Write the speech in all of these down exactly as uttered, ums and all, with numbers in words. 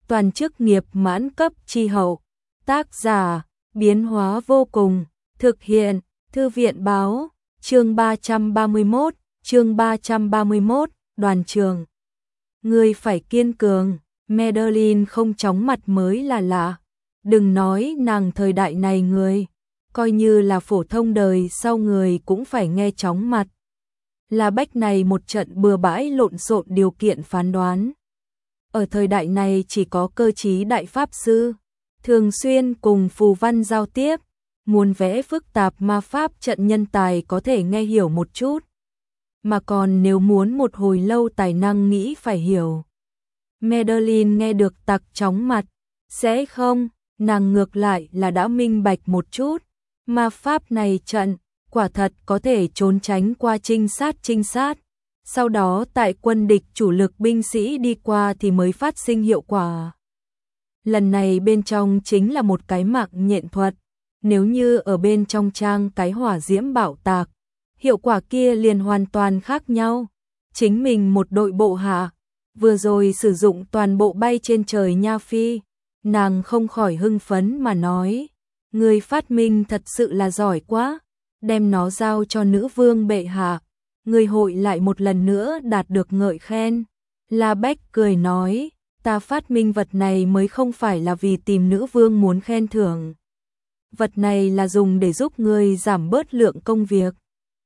toàn chức nghiệp mãn cấp chi hậu. Tác giả, biến hóa vô cùng, thực hiện, thư viện báo, chương ba trăm ba mươi mốt, chương ba trăm ba mươi mốt, đoàn trường. Người phải kiên cường, Madeline không chóng mặt mới là lạ. Đừng nói nàng thời đại này người, coi như là phổ thông đời sau người cũng phải nghe chóng mặt. Là Bách này một trận bừa bãi lộn xộn điều kiện phán đoán. Ở thời đại này chỉ có cơ trí đại pháp sư, thường xuyên cùng phù văn giao tiếp, muốn vẽ phức tạp ma pháp trận nhân tài có thể nghe hiểu một chút. Mà còn nếu muốn một hồi lâu tài năng nghĩ phải hiểu. Madeline nghe được tặc chóng mặt, sẽ không, nàng ngược lại là đã minh bạch một chút. Ma pháp này trận, quả thật có thể trốn tránh qua trinh sát trinh sát. Sau đó tại quân địch chủ lực binh sĩ đi qua thì mới phát sinh hiệu quả. Lần này bên trong chính là một cái mạng nhện thuật. Nếu như ở bên trong trang cái hỏa diễm bảo tạc, hiệu quả kia liền hoàn toàn khác nhau. Chính mình một đội bộ hạ, vừa rồi sử dụng toàn bộ bay trên trời nha phi. Nàng không khỏi hưng phấn mà nói, người phát minh thật sự là giỏi quá, đem nó giao cho nữ vương bệ hạ. Người hội lại một lần nữa đạt được ngợi khen. La Bách cười nói, ta phát minh vật này mới không phải là vì tìm nữ vương muốn khen thưởng. Vật này là dùng để giúp người giảm bớt lượng công việc.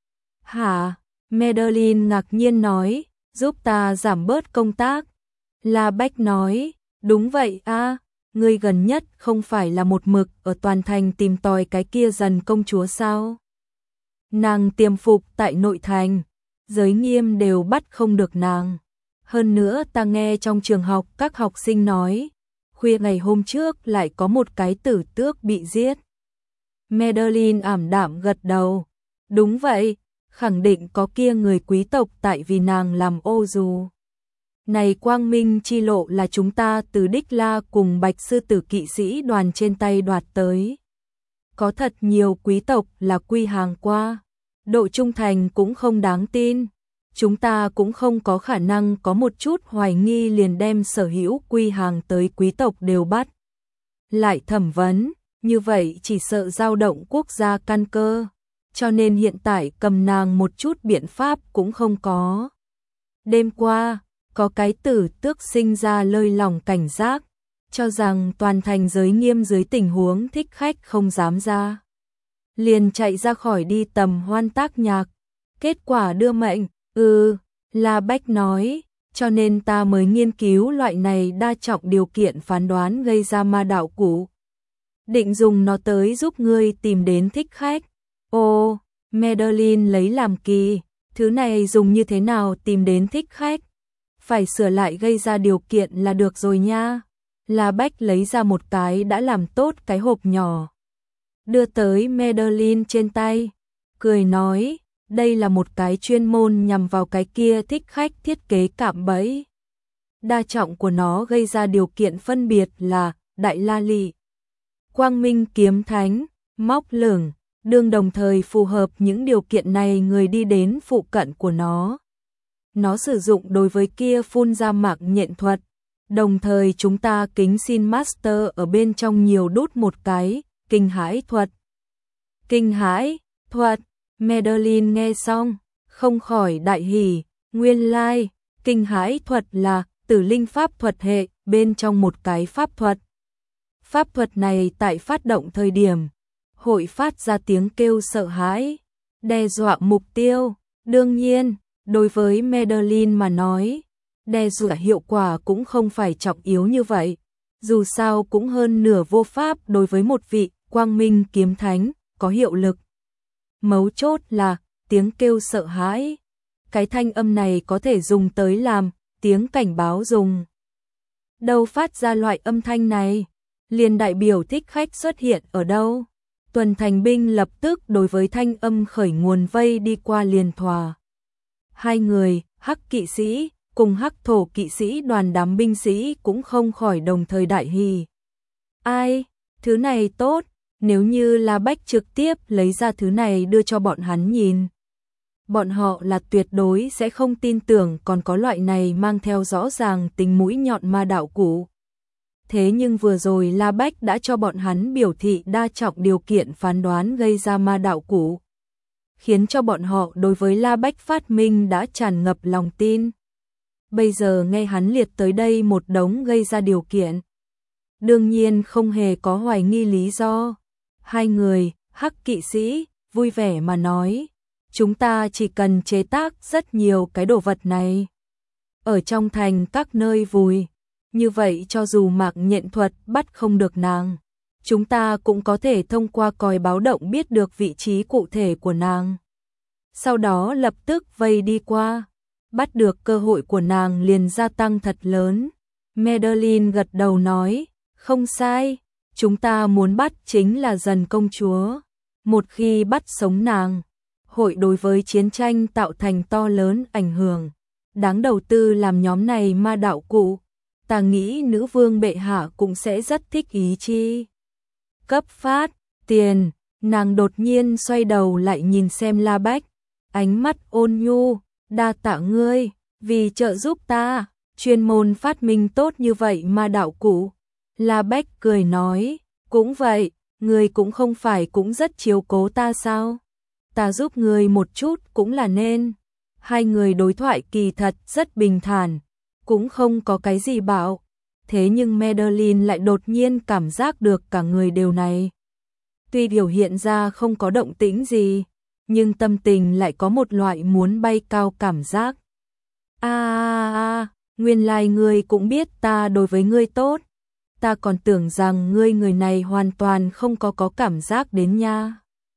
Hả? Madeline ngạc nhiên nói, giúp ta giảm bớt công tác. La Bách nói, đúng vậy a, ngươi gần nhất không phải là một mực ở toàn thành tìm tòi cái kia dần công chúa sao? Nàng tiềm phục tại nội thành, giới nghiêm đều bắt không được nàng. Hơn nữa ta nghe trong trường học các học sinh nói, khuya ngày hôm trước lại có một cái tử tước bị giết. Madeline ảm đạm gật đầu, đúng vậy, khẳng định có kia người quý tộc tại vì nàng làm ô dù. Này quang minh chi lộ là chúng ta từ Đích La cùng Bạch Sư Tử kỵ sĩ đoàn trên tay đoạt tới. Có thật nhiều quý tộc là quy hàng qua, độ trung thành cũng không đáng tin. Chúng ta cũng không có khả năng có một chút hoài nghi liền đem sở hữu quy hàng tới quý tộc đều bắt. Lại thẩm vấn, như vậy chỉ sợ dao động quốc gia căn cơ. Cho nên hiện tại cầm nàng một chút biện pháp cũng không có. Đêm qua, có cái tử tước sinh ra lơi lỏng cảnh giác, cho rằng toàn thành giới nghiêm dưới tình huống thích khách không dám ra. Liền chạy ra khỏi đi tầm hoan tác nhạc. Kết quả đưa mệnh, ừ, La Bách nói, cho nên ta mới nghiên cứu loại này đa trọng điều kiện phán đoán gây ra ma đạo cũ. Định dùng nó tới giúp ngươi tìm đến thích khách. Ô, Madeline lấy làm kỳ, thứ này dùng như thế nào tìm đến thích khách? Phải sửa lại gây ra điều kiện là được rồi nha. La Bách lấy ra một cái đã làm tốt cái hộp nhỏ, đưa tới Madeline trên tay, cười nói, đây là một cái chuyên môn nhằm vào cái kia thích khách thiết kế cạm bẫy. Đa trọng của nó gây ra điều kiện phân biệt là Đại La Lị, Quang Minh Kiếm Thánh, Móc Lửng, đương đồng thời phù hợp những điều kiện này người đi đến phụ cận của nó. Nó sử dụng đối với kia phun ra mạng nhện thuật, đồng thời chúng ta kính xin Master ở bên trong nhiều đút một cái, kinh hãi thuật. Kinh hãi thuật, Madeline nghe xong, không khỏi đại hỉ, nguyên lai, like, kinh hãi thuật là tử linh pháp thuật hệ bên trong một cái pháp thuật. Pháp thuật này tại phát động thời điểm, hội phát ra tiếng kêu sợ hãi, đe dọa mục tiêu. Đương nhiên, đối với Madeline mà nói, đe dọa hiệu quả cũng không phải trọng yếu như vậy. Dù sao cũng hơn nửa vô pháp đối với một vị quang minh kiếm thánh có hiệu lực. Mấu chốt là tiếng kêu sợ hãi. Cái thanh âm này có thể dùng tới làm tiếng cảnh báo dùng. Đâu phát ra loại âm thanh này, liền đại biểu thích khách xuất hiện ở đâu. Tuần thành binh lập tức đối với thanh âm khởi nguồn vây đi qua liền thòa. Hai người, Hắc kỵ sĩ cùng Hắc thổ kỵ sĩ đoàn đám binh sĩ cũng không khỏi đồng thời đại hỉ. Ai, thứ này tốt, nếu như La Bách trực tiếp lấy ra thứ này đưa cho bọn hắn nhìn, bọn họ là tuyệt đối sẽ không tin tưởng còn có loại này mang theo rõ ràng tính mũi nhọn ma đạo cũ. Thế nhưng vừa rồi La Bách đã cho bọn hắn biểu thị đa trọng điều kiện phán đoán gây ra ma đạo cũ, khiến cho bọn họ đối với La Bách phát minh đã tràn ngập lòng tin. Bây giờ nghe hắn liệt tới đây một đống gây ra điều kiện, đương nhiên không hề có hoài nghi lý do. Hai người, Hắc kỵ sĩ, vui vẻ mà nói, chúng ta chỉ cần chế tác rất nhiều cái đồ vật này, ở trong thành các nơi vùi, như vậy cho dù Mạc Nhện thuật bắt không được nàng, chúng ta cũng có thể thông qua còi báo động biết được vị trí cụ thể của nàng. Sau đó lập tức vây đi qua, bắt được cơ hội của nàng liền gia tăng thật lớn. Madeline gật đầu nói, không sai, chúng ta muốn bắt chính là Dần công chúa. Một khi bắt sống nàng, hội đối với chiến tranh tạo thành to lớn ảnh hưởng. Đáng đầu tư làm nhóm này ma đạo cụ, ta nghĩ nữ vương bệ hạ cũng sẽ rất thích ý chi. Cấp phát, tiền, nàng đột nhiên xoay đầu lại nhìn xem La Bách, ánh mắt ôn nhu, đa tạ ngươi, vì trợ giúp ta, chuyên môn phát minh tốt như vậy ma đạo cụ. La Bách cười nói, cũng vậy, ngươi cũng không phải cũng rất chiếu cố ta sao? Ta giúp ngươi một chút cũng là nên. Hai người đối thoại kỳ thật rất bình thản, cũng không có cái gì bạo. Thế nhưng Madeline lại đột nhiên cảm giác được cả người đều này. Tuy biểu hiện ra không có động tĩnh gì, nhưng tâm tình lại có một loại muốn bay cao cảm giác. A a a, nguyên lai ngươi cũng biết ta đối với ngươi tốt. Ta còn tưởng rằng ngươi người này hoàn toàn không có có cảm giác đến nha.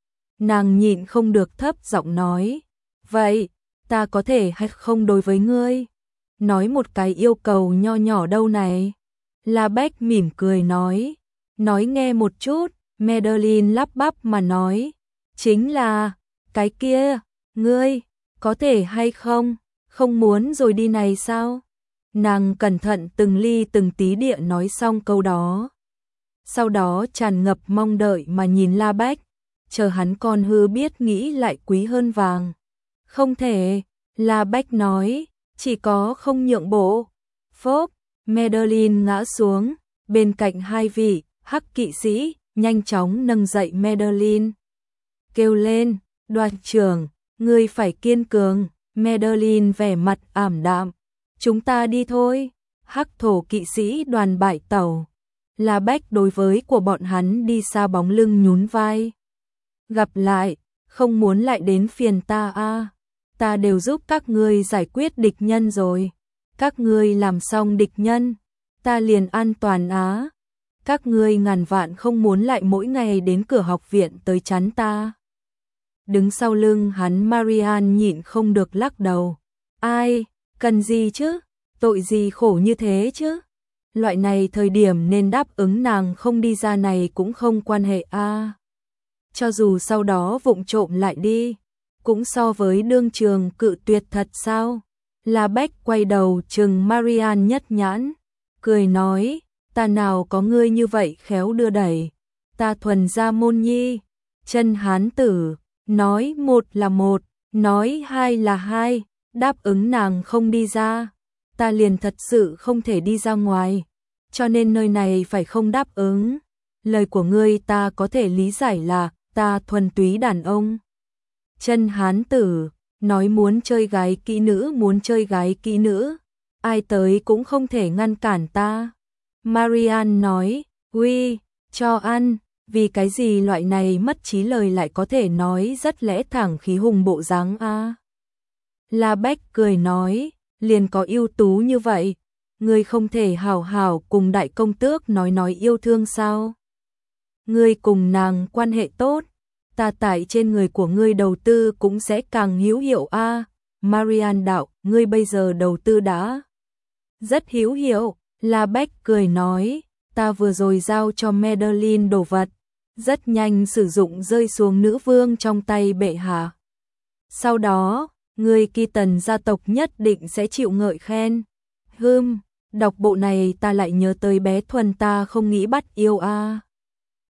Nàng nhịn không được thấp giọng nói, vậy, ta có thể hay không đối với ngươi? Nói một cái yêu cầu nho nhỏ đâu này. La Bách mỉm cười nói, nói nghe một chút. Madeline lắp bắp mà nói, chính là, cái kia, ngươi, có thể hay không, không muốn rồi đi này sao? Nàng cẩn thận từng ly từng tí địa nói xong câu đó. Sau đó tràn ngập mong đợi mà nhìn La Bách, chờ hắn còn hư biết nghĩ lại quý hơn vàng. Không thể, La Bách nói, chỉ có không nhượng bộ. Phốp, Madeline ngã xuống, bên cạnh hai vị, Hắc kỵ sĩ, nhanh chóng nâng dậy Madeline. Kêu lên, đoàn trưởng, ngươi phải kiên cường. Madeline vẻ mặt ảm đạm. Chúng ta đi thôi. Hắc thổ kỵ sĩ đoàn bại tàu. La Bách đối với của bọn hắn đi xa bóng lưng nhún vai. Gặp lại, không muốn lại đến phiền ta a. À. Ta đều giúp các ngươi giải quyết địch nhân rồi. Các ngươi làm xong địch nhân, ta liền an toàn á. Các ngươi ngàn vạn không muốn lại mỗi ngày đến cửa học viện tới chắn ta. Đứng sau lưng hắn Marianne nhịn không được lắc đầu. Ai, cần gì chứ? Tội gì khổ như thế chứ? Loại này thời điểm nên đáp ứng nàng không đi ra này cũng không quan hệ a. À. Cho dù sau đó vụng trộm lại đi, cũng so với đương trường cự tuyệt thật sao? La Bách quay đầu trừng Marianne nhất nhãn, cười nói, ta nào có ngươi như vậy khéo đưa đẩy, ta thuần gia môn nhi, chân hán tử, nói một là một, nói hai là hai, đáp ứng nàng không đi ra, ta liền thật sự không thể đi ra ngoài, cho nên nơi này phải không đáp ứng. Lời của ngươi ta có thể lý giải là, ta thuần túy đàn ông. Chân hán tử, nói muốn chơi gái kỹ nữ muốn chơi gái kỹ nữ, ai tới cũng không thể ngăn cản ta. Marianne nói, uy, cho ăn, vì cái gì loại này mất trí lời lại có thể nói rất lẽ thẳng khí hùng bộ dáng a. À. La Bách cười nói, liền có ưu tú như vậy, ngươi không thể hảo hảo cùng đại công tước nói nói yêu thương sao? Ngươi cùng nàng quan hệ tốt, ta tại trên người của ngươi đầu tư cũng sẽ càng hữu hiệu a. À. Marianne đạo, ngươi bây giờ đầu tư đã rất hữu hiệu. La Bách cười nói, ta vừa rồi giao cho Madeline đồ vật, rất nhanh sử dụng rơi xuống nữ vương trong tay bệ hạ. Sau đó, người Kỳ Tần gia tộc nhất định sẽ chịu ngợi khen. Hừm, đọc bộ này ta lại nhớ tới bé Thuần ta không nghĩ bắt yêu a. À.